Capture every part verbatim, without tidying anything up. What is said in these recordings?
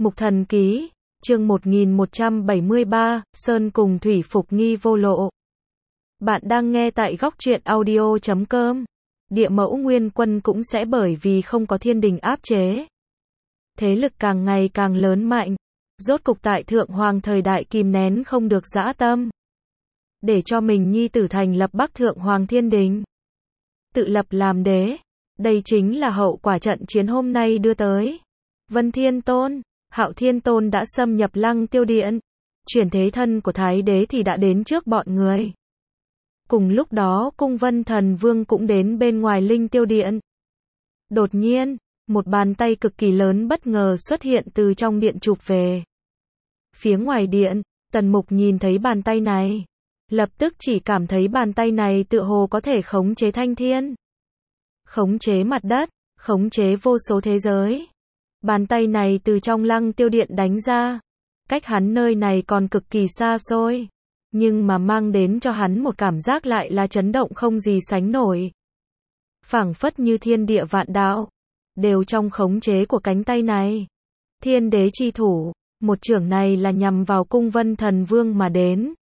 Mục Thần Ký, chương một nghìn một trăm bảy mươi ba, Sơn cùng Thủy Phục nghi vô lộ. Bạn đang nghe tại góc truyện audio chấm com. Địa Mẫu Nguyên Quân cũng sẽ bởi vì không có thiên đình áp chế. Thế lực càng ngày càng lớn mạnh. Rốt cục tại Thượng Hoàng thời đại kìm nén không được dã tâm. Để cho mình nhi tử thành lập Bắc Thượng Hoàng Thiên Đình. Tự lập làm đế. Đây chính là hậu quả trận chiến hôm nay đưa tới. Vân Thiên Tôn, Hạo Thiên Tôn đã xâm nhập Lăng Tiêu Điện. Chuyển thế thân của Thái Đế thì đã đến trước bọn người. Cùng lúc đó cung Vân Thần Vương cũng đến bên ngoài Linh Tiêu Điện. Đột nhiên, một bàn tay cực kỳ lớn bất ngờ xuất hiện từ trong điện chụp về. Phía ngoài điện, Tần Mục nhìn thấy bàn tay này. Lập tức chỉ cảm thấy bàn tay này tựa hồ có thể khống chế thanh thiên. Khống chế mặt đất, khống chế vô số thế giới. Bàn tay này từ trong Lăng Tiêu Điện đánh ra. Cách hắn nơi này còn cực kỳ xa xôi. Nhưng mà mang đến cho hắn một cảm giác lại là chấn động không gì sánh nổi. Phảng phất như thiên địa vạn đạo. Đều trong khống chế của cánh tay này. Thiên đế chi thủ. Một chưởng này là nhằm vào cung Vân Thần Vương mà đến.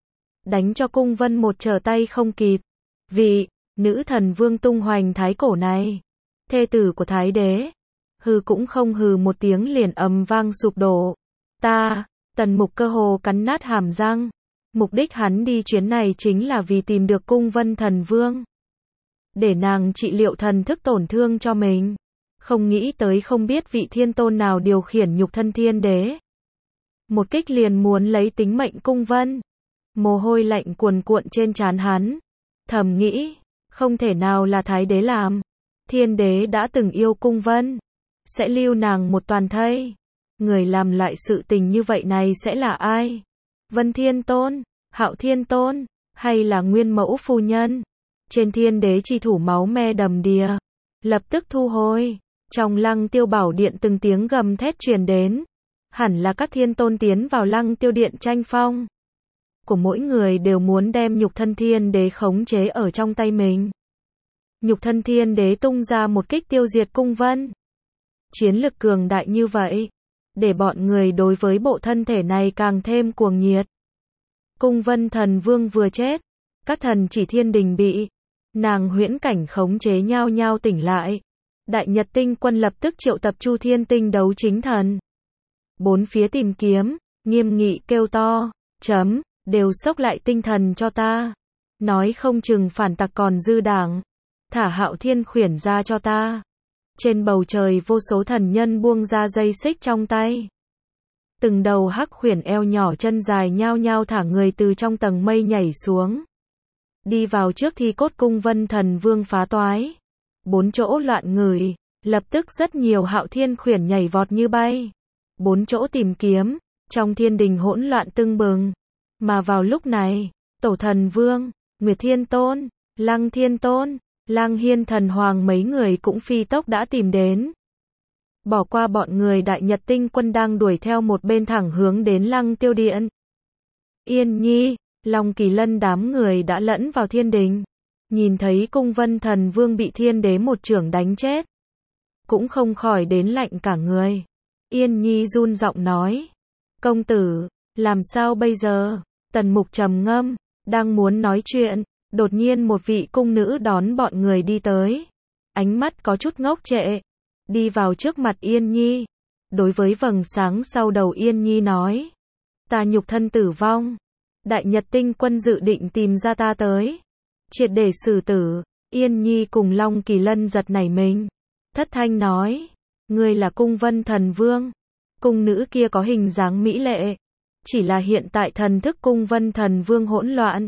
Đánh cho cung Vân một trở tay không kịp. Vị, nữ thần vương tung hoành thái cổ này. Thê tử của Thái Đế. Hừ cũng không hừ một tiếng liền ầm vang sụp đổ. Ta, Tần Mục cơ hồ cắn nát hàm răng. Mục đích hắn đi chuyến này chính là vì tìm được cung Vân Thần Vương. Để nàng trị liệu thần thức tổn thương cho mình. Không nghĩ tới không biết vị thiên tôn nào điều khiển nhục thân thiên đế. Một kích liền muốn lấy tính mệnh cung Vân. Mồ hôi lạnh cuồn cuộn trên trán hắn. Thầm nghĩ, không thể nào là Thái Đế làm. Thiên đế đã từng yêu cung Vân. Sẽ lưu nàng một toàn thây. Người làm loại sự tình như vậy này sẽ là ai? Vân Thiên Tôn, Hạo Thiên Tôn, hay là Nguyên Mẫu Phu Nhân? Trên thiên đế chi thủ máu me đầm đìa. Lập tức thu hồi. Trong Lăng Tiêu Bảo Điện từng tiếng gầm thét truyền đến. Hẳn là các thiên tôn tiến vào Lăng Tiêu Điện tranh phong. Của mỗi người đều muốn đem nhục thân thiên đế khống chế ở trong tay mình. Nhục thân thiên đế tung ra một kích tiêu diệt cung Vân. Chiến lực cường đại như vậy. Để bọn người đối với bộ thân thể này càng thêm cuồng nhiệt. Cung Vân Thần Vương vừa chết. Các thần chỉ thiên đình bị. Nàng huyễn cảnh khống chế nhau nhau tỉnh lại. Đại Nhật Tinh Quân lập tức triệu tập Chu Thiên Tinh đấu chính thần. Bốn phía tìm kiếm, nghiêm nghị kêu to, chấm, đều xốc lại tinh thần cho ta. Nói không chừng phản tặc còn dư đảng. Thả Hạo Thiên khuyển ra cho ta. Trên bầu trời vô số thần nhân buông ra dây xích trong tay. Từng đầu hắc khuyển eo nhỏ chân dài nhao nhao thả người từ trong tầng mây nhảy xuống. Đi vào trước thi cốt cung Vân Thần Vương phá toái. Bốn chỗ loạn ngửi, lập tức rất nhiều Hạo Thiên khuyển nhảy vọt như bay. Bốn chỗ tìm kiếm, trong thiên đình hỗn loạn tưng bừng. Mà vào lúc này, Tổ Thần Vương, Nguyệt Thiên Tôn, Lăng Thiên Tôn, Lăng Hiên Thần Hoàng mấy người cũng phi tốc đã tìm đến. Bỏ qua bọn người Đại Nhật Tinh Quân đang đuổi theo một bên thẳng hướng đến Lăng Tiêu Điện. Yên Nhi, Long Kỳ Lân đám người đã lẫn vào thiên đình. Nhìn thấy cung Vân Thần Vương bị thiên đế một chưởng đánh chết. Cũng không khỏi đến lạnh cả người. Yên Nhi run giọng nói. Công tử, làm sao bây giờ? Tần Mục trầm ngâm, đang muốn nói chuyện. Đột nhiên một vị cung nữ đón bọn người đi tới. Ánh mắt có chút ngốc trệ. Đi vào trước mặt Yên Nhi. Đối với vầng sáng sau đầu Yên Nhi nói. Ta nhục thân tử vong. Đại Nhật Tinh Quân dự định tìm ra ta tới. Triệt để xử tử. Yên Nhi cùng Long Kỳ Lân giật nảy mình. Thất thanh nói. Ngươi là cung Vân Thần Vương. Cung nữ kia có hình dáng mỹ lệ. Chỉ là hiện tại thần thức cung Vân Thần Vương hỗn loạn.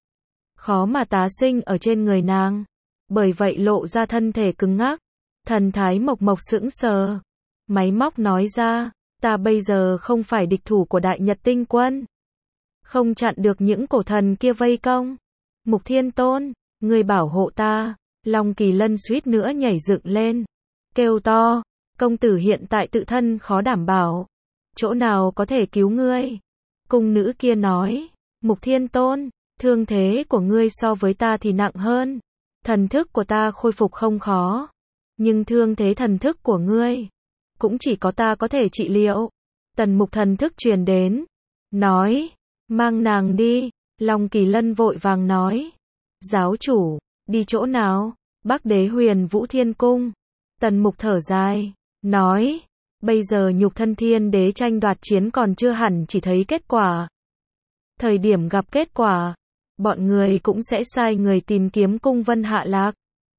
Khó mà tá sinh ở trên người nàng. Bởi vậy lộ ra thân thể cứng ngắc. Thần thái mộc mộc sững sờ. Máy móc nói ra. Ta bây giờ không phải địch thủ của Đại Nhật Tinh Quân. Không chặn được những cổ thần kia vây công. Mục Thiên Tôn, ngươi bảo hộ ta. Long Kỳ Lân suýt nữa nhảy dựng lên. Kêu to. Công tử hiện tại tự thân khó đảm bảo. Chỗ nào có thể cứu ngươi? Cung nữ kia nói. Mục Thiên Tôn, thương thế của ngươi so với ta thì nặng hơn. Thần thức của ta khôi phục không khó. Nhưng thương thế thần thức của ngươi cũng chỉ có ta có thể trị liệu. Tần Mục thần thức truyền đến, nói, mang nàng đi. Long Kỳ Lân vội vàng nói, giáo chủ, đi chỗ nào? Bắc Đế Huyền Vũ Thiên Cung. Tần Mục thở dài, nói, bây giờ nhục thân thiên đế tranh đoạt chiến còn chưa hẳn chỉ thấy kết quả. Thời điểm gặp kết quả, bọn người cũng sẽ sai người tìm kiếm cung vân hạ lạc.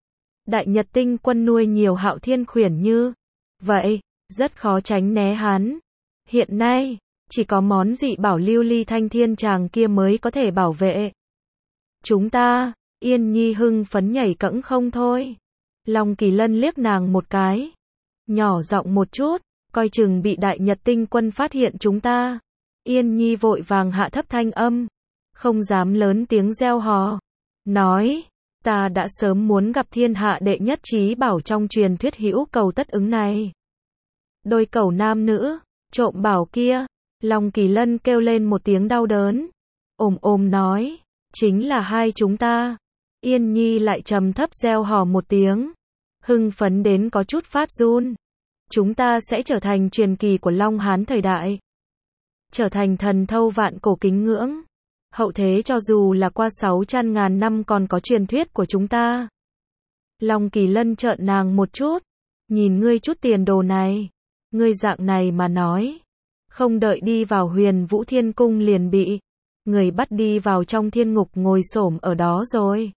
Đại Nhật Tinh quân nuôi nhiều Hạo Thiên khuyển như vậy, rất khó tránh né hắn. Hiện nay, chỉ có món dị bảo lưu ly thanh thiên tràng kia mới có thể bảo vệ chúng ta. Yên Nhi hưng phấn nhảy cẫng không thôi. Long Kỳ Lân liếc nàng một cái, nhỏ giọng một chút, coi chừng bị Đại Nhật Tinh quân phát hiện chúng ta. Yên Nhi vội vàng hạ thấp thanh âm, không dám lớn tiếng reo hò, nói, ta đã sớm muốn gặp thiên hạ đệ nhất trí bảo trong truyền thuyết hữu cầu tất ứng này. Đôi cầu nam nữ, trộm bảo kia. Long Kỳ Lân kêu lên một tiếng đau đớn, ồm ồm nói, chính là hai chúng ta. Yên Nhi lại trầm thấp reo hò một tiếng, hưng phấn đến có chút phát run. Chúng ta sẽ trở thành truyền kỳ của Long Hán thời đại, trở thành thần thâu vạn cổ kính ngưỡng. Hậu thế cho dù là qua sáu trăm ngàn năm còn có truyền thuyết của chúng ta. Long Kỳ Lân trợn nàng một chút, nhìn ngươi chút tiền đồ này, ngươi dạng này mà nói, không đợi đi vào Huyền Vũ Thiên Cung liền bị người bắt đi vào trong thiên ngục ngồi xổm ở đó rồi.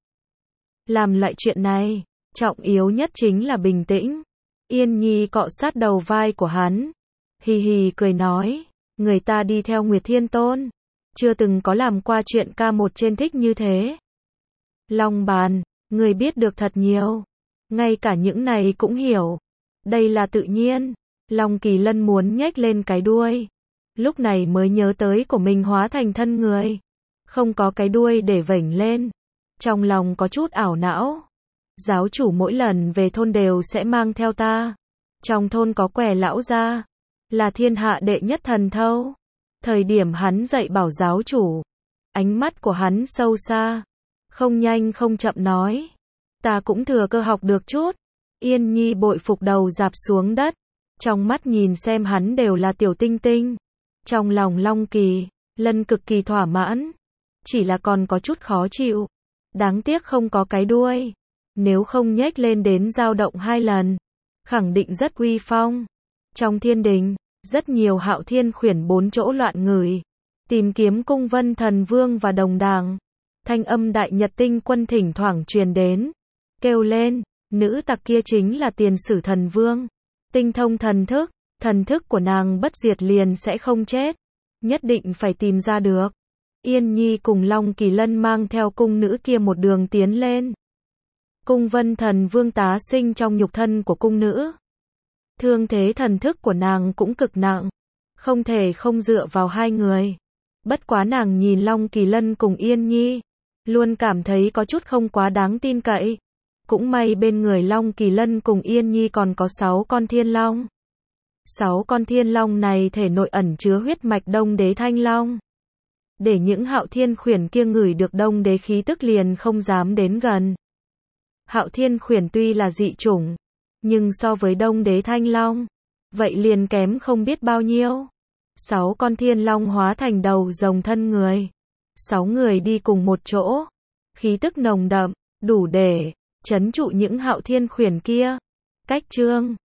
Làm loại chuyện này, trọng yếu nhất chính là bình tĩnh. Yên Nhi cọ sát đầu vai của hắn, hì hì cười nói, người ta đi theo Nguyệt Thiên Tôn, chưa từng có làm qua chuyện ca một trên thích như thế. Long Bàn, người biết được thật nhiều, ngay cả những này cũng hiểu. Đây là tự nhiên. Long Kỳ Lân muốn nhếch lên cái đuôi, lúc này mới nhớ tới của mình hóa thành thân người, không có cái đuôi để vểnh lên. Trong lòng có chút ảo não. Giáo chủ mỗi lần về thôn đều sẽ mang theo ta. Trong thôn có Quẻ lão gia, là thiên hạ đệ nhất thần thâu. Thời điểm hắn dạy bảo giáo chủ, ánh mắt của hắn sâu xa, không nhanh không chậm nói, ta cũng thừa cơ học được chút. Yên Nhi bội phục đầu dạp xuống đất, trong mắt nhìn xem hắn đều là tiểu tinh tinh. Trong lòng Long Kỳ Lân cực kỳ thỏa mãn, chỉ là còn có chút khó chịu. Đáng tiếc không có cái đuôi, nếu không nhếch lên đến dao động hai lần, khẳng định rất uy phong. Trong thiên đình, rất nhiều Hạo Thiên khuyển bốn chỗ loạn ngửi, tìm kiếm cung vân thần vương và đồng đảng. Thanh âm Đại Nhật Tinh quân thỉnh thoảng truyền đến, kêu lên, nữ tặc kia chính là Tiền Sử thần vương. Tinh thông thần thức, thần thức của nàng bất diệt liền sẽ không chết, nhất định phải tìm ra được. Yên Nhi cùng Long Kỳ Lân mang theo cung nữ kia một đường tiến lên. Cung vân thần vương tá sinh trong nhục thân của cung nữ. Thương thế thần thức của nàng cũng cực nặng, không thể không dựa vào hai người. Bất quá nàng nhìn Long Kỳ Lân cùng Yên Nhi, luôn cảm thấy có chút không quá đáng tin cậy. Cũng may bên người Long Kỳ Lân cùng Yên Nhi còn có sáu con thiên long. Sáu con thiên long này thể nội ẩn chứa huyết mạch Đông Đế Thanh Long. Để những Hạo Thiên khuyển kia ngửi được Đông Đế khí tức liền không dám đến gần. Hạo Thiên khuyển tuy là dị chủng, nhưng so với Đông Đế Thanh Long, vậy liền kém không biết bao nhiêu. Sáu con thiên long hóa thành đầu rồng thân người. Sáu người đi cùng một chỗ, khí tức nồng đậm, đủ để trấn trụ những Hạo Thiên khuyển kia. Cách chương